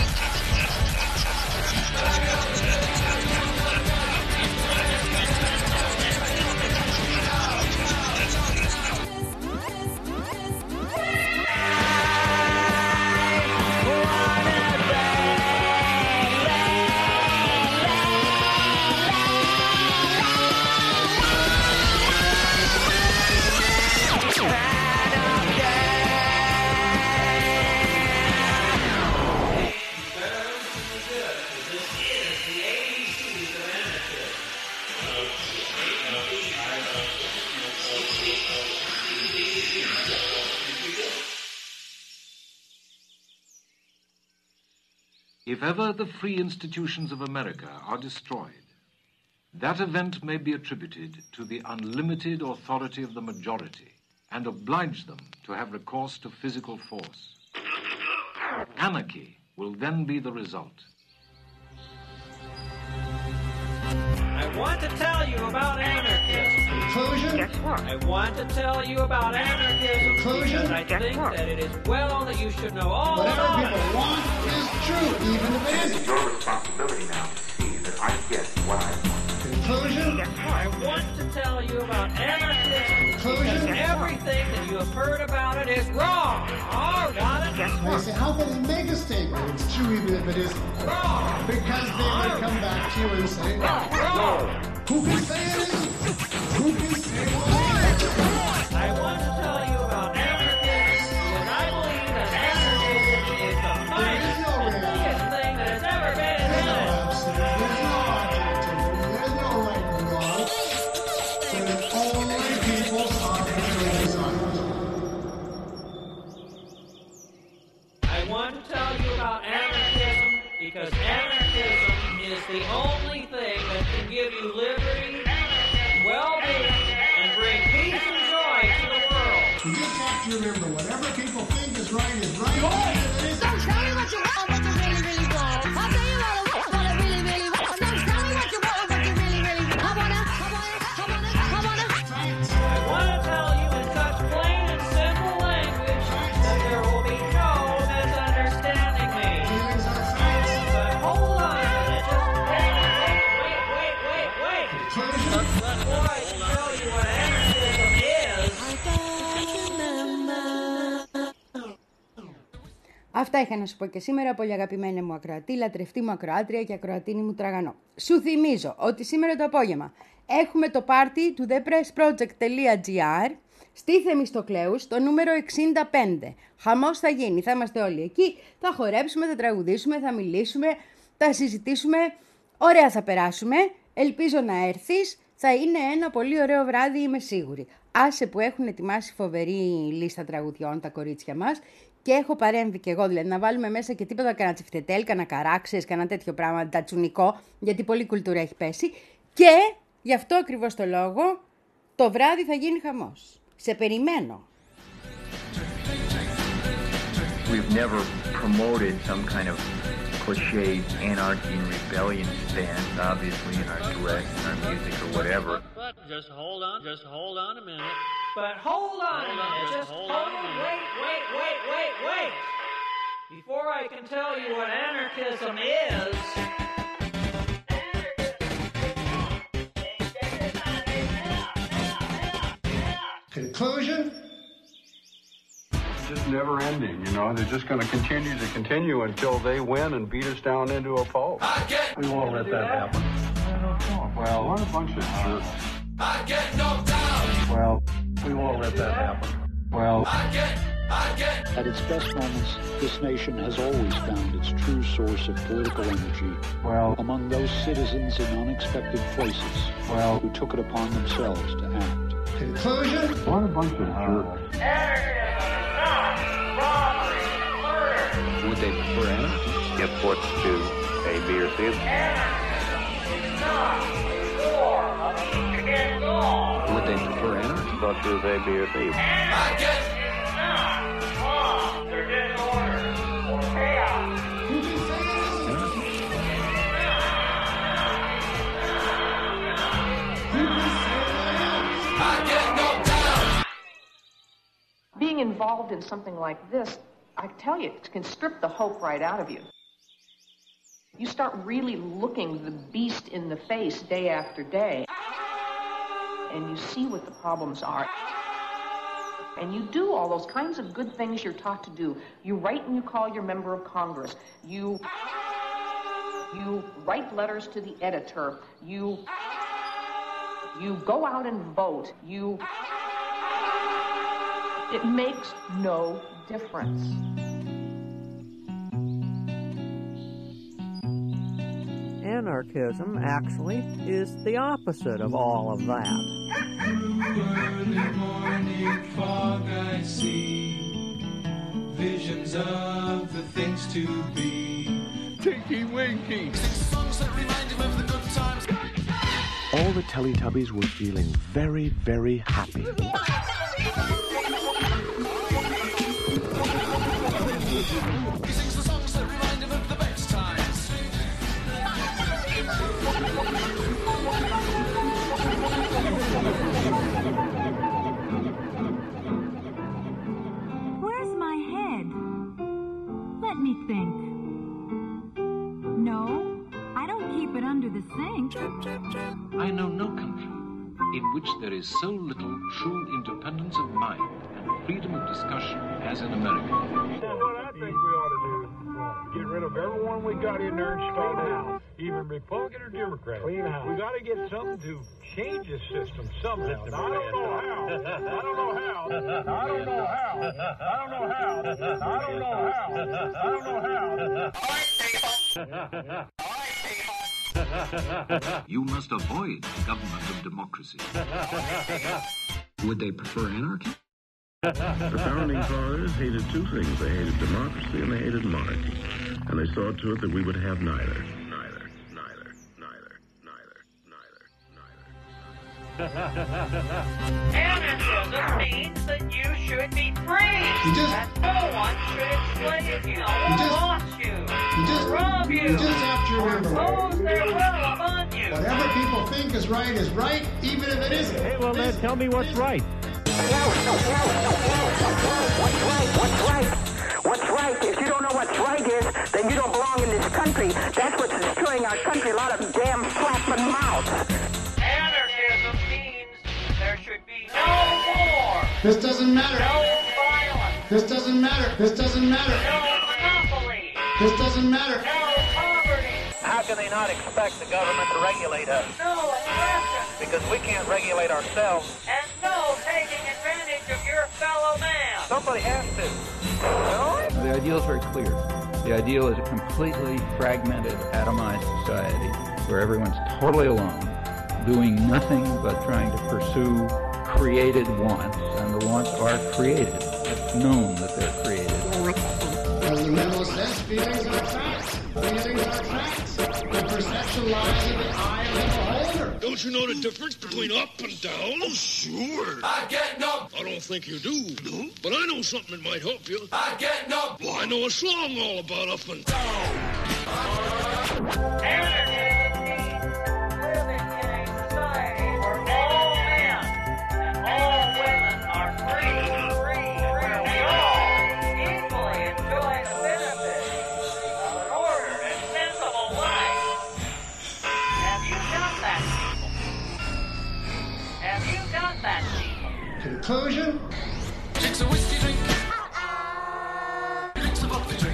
If ever the free institutions of America are destroyed, that event may be attributed to the unlimited authority of the majority and oblige them to have recourse to physical force. Anarchy will then be the result. I want to tell you about anarchism. Conclusion? Guess what? I want to tell you about anarchism Conclusion? because I Guess think what? that it is well that you should know all Whatever about people it. want is true, even if it It's isn't. your responsibility now to see that I get what I want. Conclusion? Guess what? I want to tell you about anarchism Conclusion? because everything that you have heard about it is wrong. Or want it Guess They what? say, how can they make a statement? It's true even if it isn't. wrong. Because they would come back to you and say, Wrong. who can say it isn't? Who can say it isn't? I want to tell you about anarchism because I believe that anarchism is the finest no and biggest thing that has ever been invented. There's no objectivity. There's no right and wrong. There's only people's arbitrary desires. I want to tell you about anarchism because anarchism is the only thing that can give you liberty, well-being, and bring peace and joy to the world. You just have to remember, whatever people think is right is right. Even if it isn't. Don't tell me what you want, what you really, really want. I'll tell you what I want, what I really, really want. Don't tell me what you want, what you really, really want. I wanna, I wanna, I wanna, I wanna. I want to tell you in such plain and simple language that there will be no Before I can tell you what anarchism is, Αυτά είχα να σου πω και σήμερα, πολύ αγαπημένη μου ακροατή, λατρευτή μου ακροάτρια και ακροατίνη μου τραγανό. Σου θυμίζω ότι σήμερα το απόγευμα έχουμε το πάρτι του thepressproject.gr στη Θεμιστοκλέους, το νούμερο εξήντα πέντε. Χαμός θα γίνει, θα είμαστε όλοι εκεί, θα χορέψουμε, θα τραγουδήσουμε, θα μιλήσουμε, θα συζητήσουμε, ωραία θα περάσουμε, ελπίζω να έρθεις, θα είναι ένα πολύ ωραίο βράδυ, είμαι σίγουρη. Άσε που έχουν ετοιμάσει φοβερή λίστα τραγουδιών τα κορίτσια μας και έχω παρέμβει και εγώ, δηλαδή να βάλουμε μέσα και τίποτα κανένα τσιφτετέλ, κανένα καράξες, κανένα τέτοιο πράγμα, τατσουνικό, γιατί πολλή κουλτούρα έχει πέσει και γι' αυτό ακριβώς το λόγο το βράδυ θα γίνει χαμός. Σε περιμένω. We've never promoted some kind of cliche anarchy and rebellion stance, obviously, in our dress, in our music, or whatever. but just hold on, just hold on a minute. But hold on a minute, just hold on, wait, wait, wait, wait, wait. Before I can tell you what anarchism is, Conclusion? It's just never ending, you know. They're just going to continue to continue until they win and beat us down into a pole. We won't let that happen. Well, what a bunch of jerks. I get knocked down. Well, we won't let that happen. Well, I get, I get. At its best moments, this nation has always found its true source of political energy well, among those citizens in unexpected places well, who took it upon themselves to act. Conclusion? What a bunch of jerks. Would they prefer anarchy? Get what's to A, B, or C? Would they prefer anarchy? But to A, B, or C? I get. Being involved in something like this, I tell you, it can strip the hope right out of you. You start really looking the beast in the face day after day, and you see what the problems are. And you do all those kinds of good things you're taught to do. You write and you call your member of Congress. You, you write letters to the editor. You, you go out and vote. You... It makes no difference. anarchism actually is the opposite of all of that. Early morning fog I see visions of the things to be. Tinky Winky. Songs that remind him of the good times. All the Teletubbies were feeling very, very happy. He sings the songs that remind him of the best times. Where's my head? Let me think. No, I don't keep it under the sink. I know no country in which there is so little true independence of mind and freedom of discussion as in America. What I think we ought to do is get rid of everyone we got in there and clean house, even Republican or Democrat. Clean house. We got to get something to change this system somehow. Now, I don't know how. I don't know how. I don't know how. I don't know how. I don't know how. I don't know how. All right, people. All right, people. You must avoid the government of democracy. Would they prefer anarchy? The founding fathers hated two things. They hated democracy and they hated monarchy. And they saw to it that we would have neither. Neither, neither, neither, neither, neither, neither. Anarchism means that you should be free. just- that no one should enslave you, You just- boss you, you just- rob you, you just have to or remember- impose their will upon you. Whatever people think is right is right, even if it isn't. Hey, well then, tell me what's right. What's right? What's right? What's right? If you don't know what's right is, then you don't belong in this country. That's what's destroying our country. A lot of damn flapping mouths. Anarchism This doesn't matter. No violence. This doesn't matter. This doesn't matter. No monopoly. This doesn't matter. No poverty. How can they not expect the government to regulate us? No oppression. Because we can't regulate ourselves. And no taking advantage of your fellow man. Somebody has to. The ideal is very clear. The ideal is a completely fragmented, atomized society where everyone's totally alone, doing nothing but trying to pursue created wants, and the wants are created. It's known that they're created. As the memo says, feelings are facts. Feelings are facts. The perception lies in the eye of the beholder. Don't you know the difference between up and down? Oh, sure. I get no. I don't think you do. No? But I know something that might help you. I get no. Well, I know a song all about up and down. Anarchism means living in a society where all men and all women are free, free, free. They all equally enjoy the benefits of an ordered and sensible life. Have you got that, people? Have you got that, people? Conclusion? Drinks a whiskey drink. Drinks a vodka drink.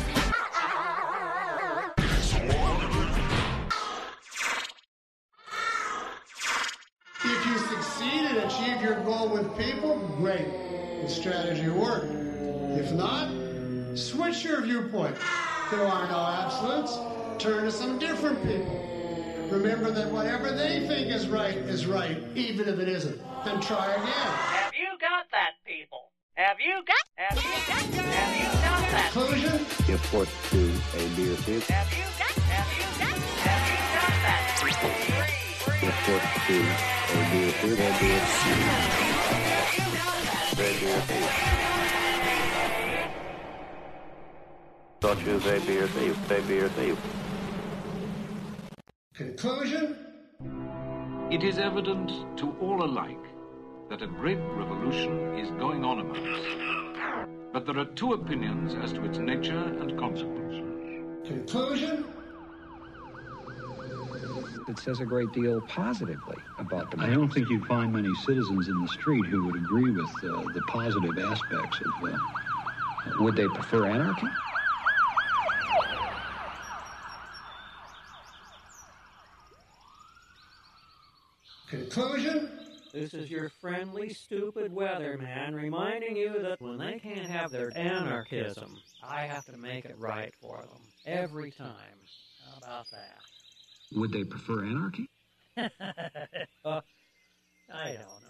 If you succeed and achieve your goal with people, great. The strategy worked. If not, switch your viewpoint. There are no absolutes. Turn to some different people. Remember that whatever they think is right is right, even if it isn't. Then try again. Have you got that, people? Have you got? Have you got? Have you got that? Conclusion? If put to A, B, or C. Have you got? Have you got? Have you got that? Free, free. If put to A, B, or C, then B, or C. Then B, or C. Don't choose A, B, or C. A, B, or C. Conclusion? It is evident to all alike that a great revolution is going on among us. But there are two opinions as to its nature and consequences. Conclusion? It says a great deal positively about the I don't think you'd find many citizens in the street who would agree with uh, the positive aspects of. Uh, Would they prefer anarchy? Conclusion? This is your friendly, stupid weatherman reminding you that when they can't have their anarchism, I have to make it right for them. Every time. How about that? Would they prefer anarchy? uh, I don't know.